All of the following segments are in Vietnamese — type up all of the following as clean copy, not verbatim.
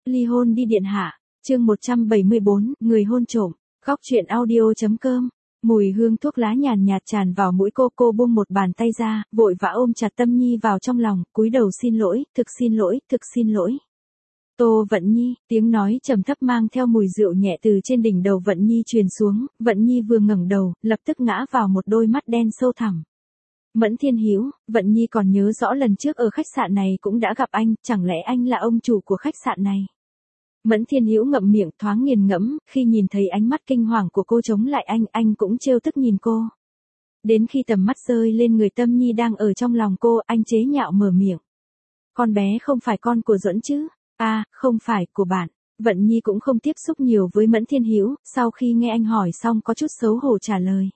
Ly hôn đi điện hạ, chương 174, người hôn trộm, góc truyện audio.com. Mùi hương thuốc lá nhàn nhạt tràn vào mũi cô buông một bàn tay ra, vội vã ôm chặt Tâm Nhi vào trong lòng, cúi đầu xin lỗi, thực xin lỗi. Tô Vận Nhi, tiếng nói trầm thấp mang theo mùi rượu nhẹ từ trên đỉnh đầu Vận Nhi truyền xuống, Vận Nhi vừa ngẩng đầu, lập tức ngã vào một đôi mắt đen sâu thẳm. Mẫn Thiên Hữu, Vận Nhi còn nhớ rõ lần trước ở khách sạn này cũng đã gặp anh, chẳng lẽ anh là ông chủ của khách sạn này? Mẫn Thiên Hữu ngậm miệng thoáng nghiền ngẫm, khi nhìn thấy ánh mắt kinh hoàng của cô chống lại anh cũng trêu tức nhìn cô. Đến khi tầm mắt rơi lên người Tâm Nhi đang ở trong lòng cô, anh chế nhạo mở miệng. Con bé không phải con của Duẫn chứ? À, không phải, của bạn. Vận Nhi cũng không tiếp xúc nhiều với Mẫn Thiên Hữu, sau khi nghe anh hỏi xong có chút xấu hổ trả lời.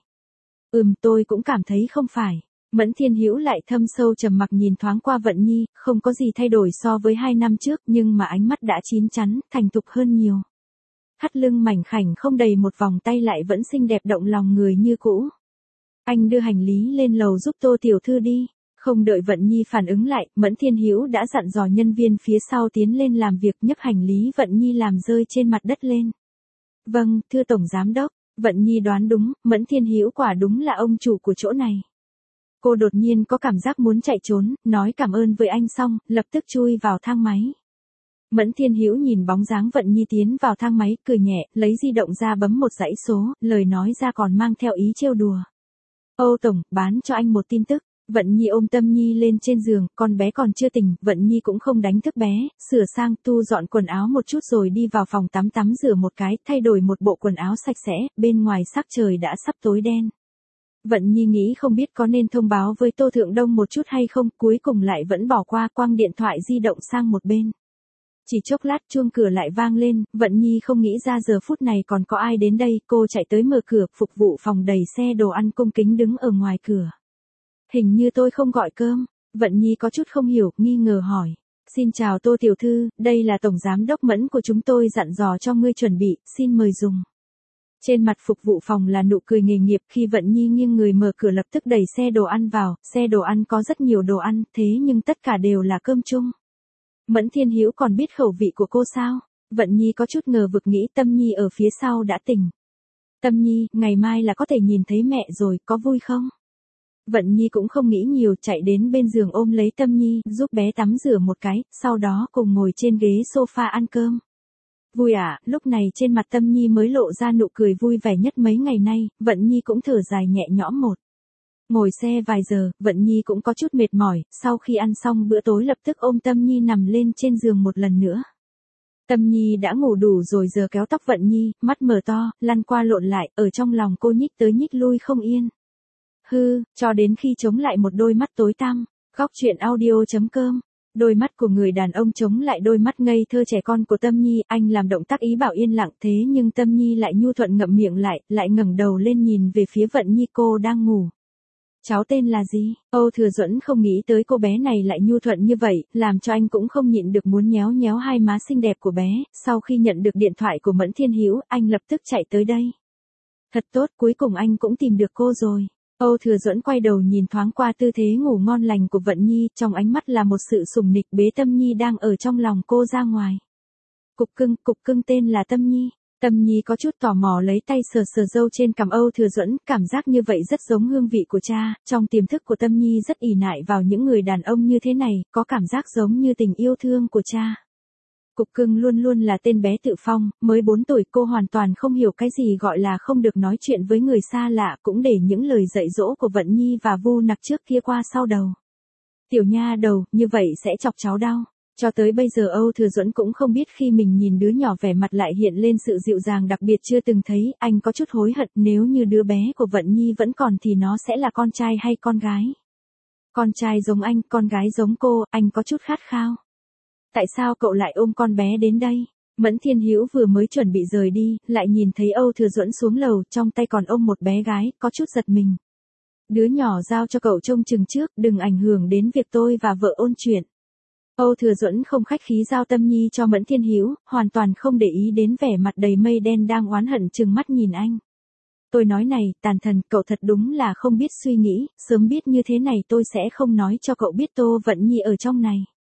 Tôi cũng cảm thấy không phải. Mẫn Thiên Hữu lại thâm sâu trầm mặc nhìn thoáng qua Vận Nhi, không có gì thay đổi so với 2 năm trước, nhưng mà ánh mắt đã chín chắn, thành thục hơn nhiều. Thắt lưng mảnh khảnh không đầy một vòng tay lại vẫn xinh đẹp động lòng người như cũ. Anh đưa hành lý lên lầu giúp Tô tiểu thư đi. Không đợi Vận Nhi phản ứng lại, Mẫn Thiên Hữu đã dặn dò nhân viên phía sau tiến lên làm việc, nhấc hành lý Vận Nhi làm rơi trên mặt đất lên. Vâng, thưa Tổng Giám Đốc. Vận Nhi đoán đúng, Mẫn Thiên Hữu quả đúng là ông chủ của chỗ này. Cô đột nhiên có cảm giác muốn chạy trốn, nói cảm ơn với anh xong, lập tức chui vào thang máy. Mẫn Thiên Hữu nhìn bóng dáng Vận Nhi tiến vào thang máy, cười nhẹ, lấy di động ra bấm một dãy số, lời nói ra còn mang theo ý trêu đùa. Âu Tổng, bán cho anh một tin tức. Vận Nhi ôm Tâm Nhi lên trên giường, con bé còn chưa tỉnh, Vận Nhi cũng không đánh thức bé, sửa sang, thu dọn quần áo một chút rồi đi vào phòng tắm rửa một cái, thay đổi một bộ quần áo sạch sẽ, bên ngoài sắc trời đã sắp tối đen. Vận Nhi nghĩ không biết có nên thông báo với Tô Thượng Đông một chút hay không, cuối cùng lại vẫn bỏ qua, quăng điện thoại di động sang một bên. Chỉ chốc lát chuông cửa lại vang lên, Vận Nhi không nghĩ ra giờ phút này còn có ai đến đây, cô chạy tới mở cửa, phục vụ phòng đầy xe đồ ăn cung kính đứng ở ngoài cửa. Hình như tôi không gọi cơm. Vận Nhi có chút không hiểu, nghi ngờ hỏi. Xin chào Tô tiểu thư, đây là Tổng Giám Đốc Mẫn của chúng tôi dặn dò cho ngươi chuẩn bị, xin mời dùng. Trên mặt phục vụ phòng là nụ cười nghề nghiệp, khi Vận Nhi nghiêng người mở cửa lập tức đẩy xe đồ ăn vào, xe đồ ăn có rất nhiều đồ ăn, thế nhưng tất cả đều là cơm chung. Mẫn Thiên Hữu còn biết khẩu vị của cô sao? Vận Nhi có chút ngờ vực nghĩ Tâm Nhi ở phía sau đã tỉnh. Tâm Nhi, ngày mai là có thể nhìn thấy mẹ rồi, có vui không? Vận Nhi cũng không nghĩ nhiều, chạy đến bên giường ôm lấy Tâm Nhi, giúp bé tắm rửa một cái, sau đó cùng ngồi trên ghế sofa ăn cơm. Vui à, lúc này trên mặt Tâm Nhi mới lộ ra nụ cười vui vẻ nhất mấy ngày nay, Vận Nhi cũng thở dài nhẹ nhõm một. Ngồi xe vài giờ, Vận Nhi cũng có chút mệt mỏi, sau khi ăn xong bữa tối lập tức ôm Tâm Nhi nằm lên trên giường một lần nữa. Tâm Nhi đã ngủ đủ rồi, giờ kéo tóc Vận Nhi, mắt mở to, lăn qua lộn lại, ở trong lòng cô nhích tới nhích lui không yên. Cho đến khi chống lại một đôi mắt tối tăm. Góc truyện audio.com. Đôi mắt của người đàn ông chống lại đôi mắt ngây thơ trẻ con của Tâm Nhi, anh làm động tác ý bảo yên lặng, thế nhưng Tâm Nhi lại nhu thuận ngậm miệng lại ngẩng đầu lên nhìn về phía Vận Nhi, cô đang ngủ. Cháu tên là gì? Âu Thừa Duẫn không nghĩ tới cô bé này lại nhu thuận như vậy, làm cho anh cũng không nhịn được muốn nhéo nhéo hai má xinh đẹp của bé, sau khi nhận được điện thoại của Mẫn Thiên Hữu, anh lập tức chạy tới đây. Thật tốt, cuối cùng anh cũng tìm được cô rồi. Âu Thừa Duẫn quay đầu nhìn thoáng qua tư thế ngủ ngon lành của Vận Nhi, trong ánh mắt là một sự sủng nịch, bế Tâm Nhi đang ở trong lòng cô ra ngoài. Cục cưng tên là Tâm Nhi. Tâm Nhi có chút tò mò lấy tay sờ râu trên cằm Âu Thừa Duẫn, cảm giác như vậy rất giống hương vị của cha, trong tiềm thức của Tâm Nhi rất ỷ nại vào những người đàn ông như thế này, có cảm giác giống như tình yêu thương của cha. Cục cưng luôn luôn là tên bé tự phong, mới 4 tuổi cô hoàn toàn không hiểu cái gì gọi là không được nói chuyện với người xa lạ, cũng để những lời dạy dỗ của Vận Nhi và Vu Nặc trước kia qua sau đầu. Tiểu nha đầu, như vậy sẽ chọc cháu đau. Cho tới bây giờ Âu Thừa Duẫn cũng không biết khi mình nhìn đứa nhỏ vẻ mặt lại hiện lên sự dịu dàng đặc biệt chưa từng thấy, anh có chút hối hận, nếu như đứa bé của Vận Nhi vẫn còn thì nó sẽ là con trai hay con gái. Con trai giống anh, con gái giống cô, anh có chút khát khao. Tại sao cậu lại ôm con bé đến đây? Mẫn Thiên Hữu vừa mới chuẩn bị rời đi, lại nhìn thấy Âu Thừa Duẫn xuống lầu, trong tay còn ôm một bé gái, có chút giật mình. Đứa nhỏ giao cho cậu trông chừng trước, đừng ảnh hưởng đến việc tôi và vợ ôn chuyện. Âu Thừa Duẫn không khách khí giao Tâm Nhi cho Mẫn Thiên Hữu, hoàn toàn không để ý đến vẻ mặt đầy mây đen đang oán hận trừng mắt nhìn anh. Tôi nói này, Tàn Thần, cậu thật đúng là không biết suy nghĩ, sớm biết như thế này tôi sẽ không nói cho cậu biết Tô Vận Nhi ở trong này.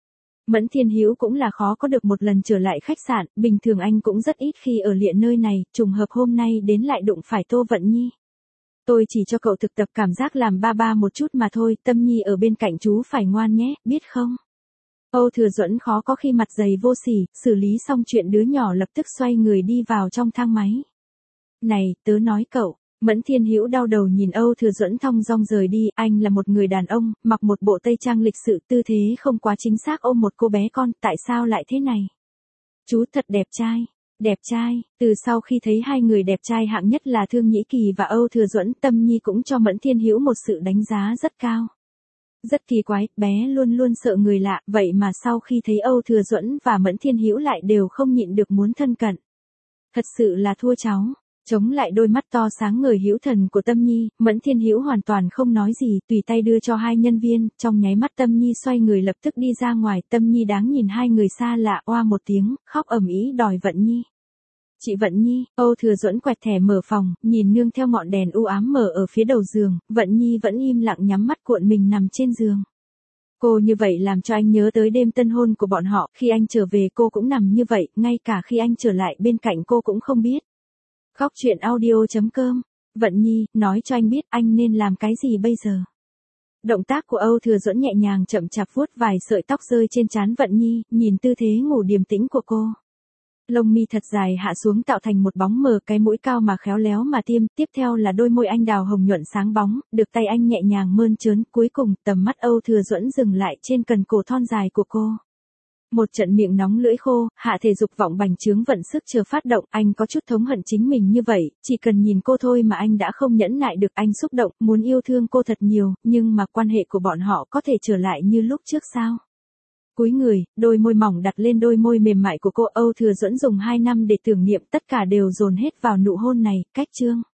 Mẫn Thiên Hữu cũng là khó có được một lần trở lại khách sạn, bình thường anh cũng rất ít khi ở lịa nơi này, trùng hợp hôm nay đến lại đụng phải Tô Vận Nhi. Tôi chỉ cho cậu thực tập cảm giác làm ba ba một chút mà thôi, Tâm Nhi ở bên cạnh chú phải ngoan nhé, biết không? Âu Thừa Duẫn khó có khi mặt dày vô sỉ, xử lý xong chuyện đứa nhỏ lập tức xoay người đi vào trong thang máy. Này, tớ nói cậu. Mẫn Thiên Hữu đau đầu nhìn Âu Thừa Duẫn thong dong rời đi, anh là một người đàn ông, mặc một bộ tây trang lịch sự, tư thế không quá chính xác ôm một cô bé con, tại sao lại thế này? Chú thật đẹp trai, từ sau khi thấy hai người đẹp trai hạng nhất là Thương Nhĩ Kỳ và Âu Thừa Duẫn, Tâm Nhi cũng cho Mẫn Thiên Hữu một sự đánh giá rất cao. Rất kỳ quái, bé luôn luôn sợ người lạ, vậy mà sau khi thấy Âu Thừa Duẫn và Mẫn Thiên Hữu lại đều không nhịn được muốn thân cận. Thật sự là thua cháu. Chống lại đôi mắt to sáng ngời hữu thần của Tâm Nhi, Mẫn Thiên Hữu hoàn toàn không nói gì, tùy tay đưa cho hai nhân viên, trong nháy mắt Tâm Nhi xoay người lập tức đi ra ngoài, Tâm Nhi đáng nhìn hai người xa lạ, oa một tiếng, khóc ầm ĩ đòi Vận Nhi. Chị Vận Nhi, Âu Thừa Duẫn quẹt thẻ mở phòng, nhìn nương theo ngọn đèn u ám mở ở phía đầu giường, Vận Nhi vẫn im lặng nhắm mắt cuộn mình nằm trên giường. Cô như vậy làm cho anh nhớ tới đêm tân hôn của bọn họ, khi anh trở về cô cũng nằm như vậy, ngay cả khi anh trở lại bên cạnh cô cũng không biết. Khóc chuyện audio.com. Vận Nhi, nói cho anh biết anh nên làm cái gì bây giờ. Động tác của Âu Thừa Duẫn nhẹ nhàng chậm chạp vuốt vài sợi tóc rơi trên trán Vận Nhi, nhìn tư thế ngủ điềm tĩnh của cô. Lông mi thật dài hạ xuống tạo thành một bóng mờ, cái mũi cao mà khéo léo mà tiêm, tiếp theo là đôi môi anh đào hồng nhuận sáng bóng, được tay anh nhẹ nhàng mơn trớn, cuối cùng tầm mắt Âu Thừa Duẫn dừng lại trên cần cổ thon dài của cô. Một trận miệng nóng lưỡi khô, hạ thể dục vọng bành trướng vận sức chờ phát động, anh có chút thống hận chính mình như vậy, chỉ cần nhìn cô thôi mà anh đã không nhẫn nại được, anh xúc động, muốn yêu thương cô thật nhiều, nhưng mà quan hệ của bọn họ có thể trở lại như lúc trước sao? Cúi người, đôi môi mỏng đặt lên đôi môi mềm mại của cô, Âu Thừa Duẫn dùng 2 năm để tưởng niệm, tất cả đều dồn hết vào nụ hôn này, cách chương.